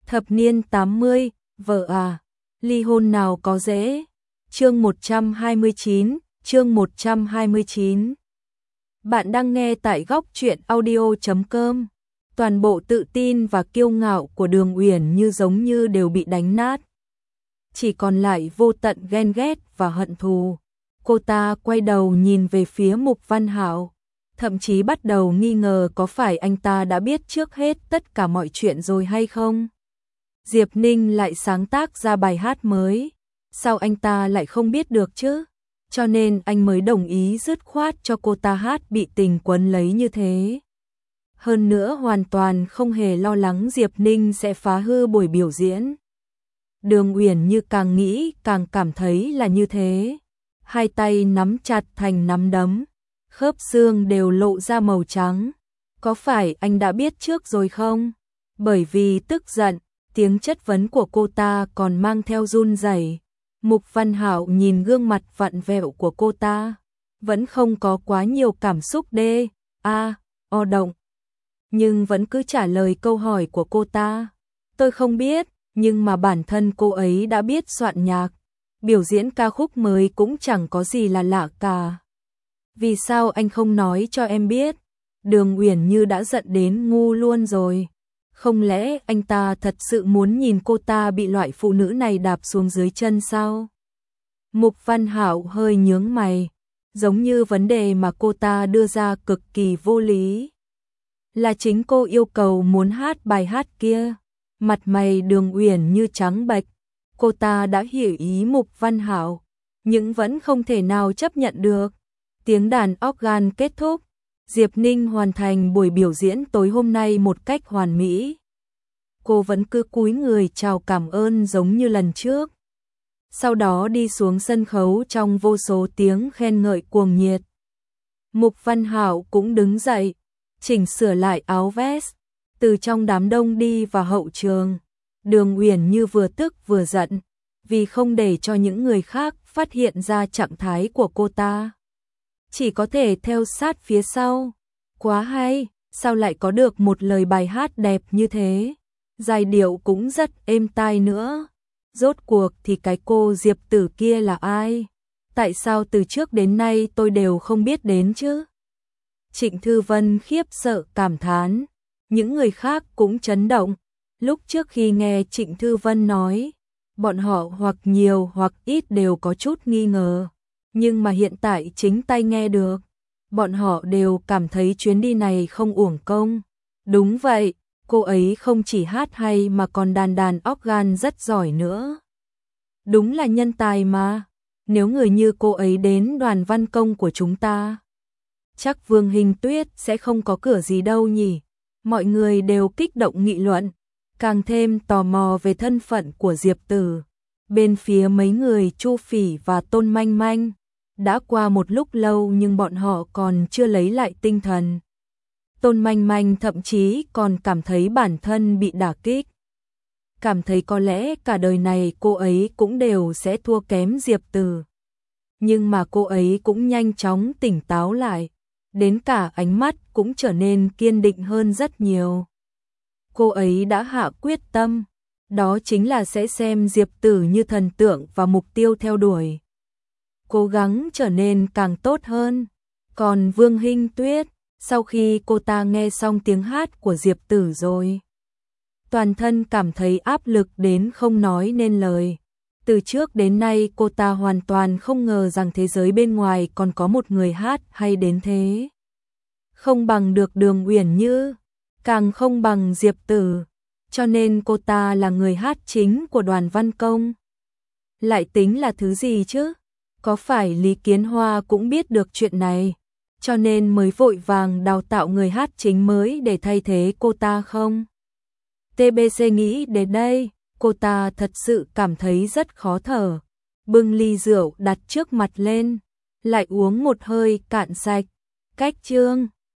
Thập niên 80, vợ à, ly hôn nào có dễ. Chương 129. Bạn đang nghe tại góc truyện audio.com. Toàn bộ tự tin và kiêu ngạo của Đường Uyển Như giống như đều bị đánh nát. Chỉ còn lại vô tận ghen ghét và hận thù. Cô ta quay đầu nhìn về phía Mục Văn Hạo, thậm chí bắt đầu nghi ngờ có phải anh ta đã biết trước hết tất cả mọi chuyện rồi hay không. Diệp Ninh lại sáng tác ra bài hát mới, sao anh ta lại không biết được chứ? Cho nên anh mới đồng ý dứt khoát cho cô ta hát bị tình quấn lấy như thế. Hơn nữa hoàn toàn không hề lo lắng Diệp Ninh sẽ phá hư buổi biểu diễn. Đường Uyển Như càng nghĩ càng cảm thấy là như thế. Hai tay nắm chặt thành nắm đấm, khớp xương đều lộ ra màu trắng. Có phải anh đã biết trước rồi không? Bởi vì tức giận, tiếng chất vấn của cô ta còn mang theo run rẩy. Mục Văn Hạo nhìn gương mặt vặn vẹo của cô ta, vẫn không có quá nhiều cảm xúc động, nhưng vẫn cứ trả lời câu hỏi của cô ta. Tôi không biết, nhưng mà bản thân cô ấy đã biết soạn nhạc, biểu diễn ca khúc mới cũng chẳng có gì là lạ cả. Vì sao anh không nói cho em biết? Đường Uyển Như đã giận đến ngu luôn rồi. Không lẽ anh ta thật sự muốn nhìn cô ta bị loại phụ nữ này đạp xuống dưới chân sao? Mục Văn Hạo hơi nhướng mày, giống như vấn đề mà cô ta đưa ra cực kỳ vô lý. Là chính cô yêu cầu muốn hát bài hát kia. Mặt mày Đường Uyển Như trắng bệch, cô ta đã hiểu ý Mục Văn Hạo, nhưng vẫn không thể nào chấp nhận được. Tiếng đàn organ kết thúc, Diệp Ninh hoàn thành buổi biểu diễn tối hôm nay một cách hoàn mỹ. Cô vẫn cứ cúi người chào cảm ơn giống như lần trước. Sau đó đi xuống sân khấu trong vô số tiếng khen ngợi cuồng nhiệt. Mục Văn Hạo cũng đứng dậy, chỉnh sửa lại áo vest, từ trong đám đông đi vào hậu trường. Đường Uyển Như vừa tức vừa giận, vì không để cho những người khác phát hiện ra trạng thái của cô ta. Chỉ có thể theo sát phía sau. Quá hay, sao lại có được một lời bài hát đẹp như thế? Giai điệu cũng rất êm tai nữa. Rốt cuộc thì cái cô Diệp Tử kia là ai? Tại sao từ trước đến nay tôi đều không biết đến chứ? Trịnh Thư Vân khiếp sợ cảm thán. Những người khác cũng chấn động. Lúc trước khi nghe Trịnh Thư Vân nói, bọn họ hoặc nhiều hoặc ít đều có chút nghi ngờ. Nhưng mà hiện tại chính tay nghe được, bọn họ đều cảm thấy chuyến đi này không uổng công. Đúng vậy, cô ấy không chỉ hát hay mà còn đàn organ rất giỏi nữa. Đúng là nhân tài mà, nếu người như cô ấy đến đoàn văn công của chúng ta, chắc Vương Hình Tuyết sẽ không có cửa gì đâu nhỉ. Mọi người đều kích động nghị luận, càng thêm tò mò về thân phận của Diệp Tử. Bên phía mấy người Chu Phỉ và Tôn Manh Manh, đã qua một lúc lâu nhưng bọn họ còn chưa lấy lại tinh thần. Tôn Manh Manh thậm chí còn cảm thấy bản thân bị đả kích. Cảm thấy có lẽ cả đời này cô ấy cũng đều sẽ thua kém Diệp Tử. Nhưng mà cô ấy cũng nhanh chóng tỉnh táo lại, đến cả ánh mắt cũng trở nên kiên định hơn rất nhiều. Cô ấy đã hạ quyết tâm, đó chính là sẽ xem Diệp Tử như thần tượng và mục tiêu theo đuổi. Cố gắng trở nên càng tốt hơn. Còn Vương Hinh Tuyết, sau khi cô ta nghe xong tiếng hát của Diệp Tử rồi, toàn thân cảm thấy áp lực đến không nói nên lời. Từ trước đến nay cô ta hoàn toàn không ngờ rằng thế giới bên ngoài còn có một người hát hay đến thế. Không bằng được Đường Uyển Như, càng không bằng Diệp Tử, cho nên cô ta là người hát chính của đoàn văn công. Lại tính là thứ gì chứ? Có phải Lý Kiến Hoa cũng biết được chuyện này, cho nên mới vội vàng đào tạo người hát chính mới để thay thế cô ta không? TBC nghĩ đến đây, cô ta thật sự cảm thấy rất khó thở. Bưng ly rượu đặt trước mặt lên, lại uống một hơi cạn sạch. Cách chương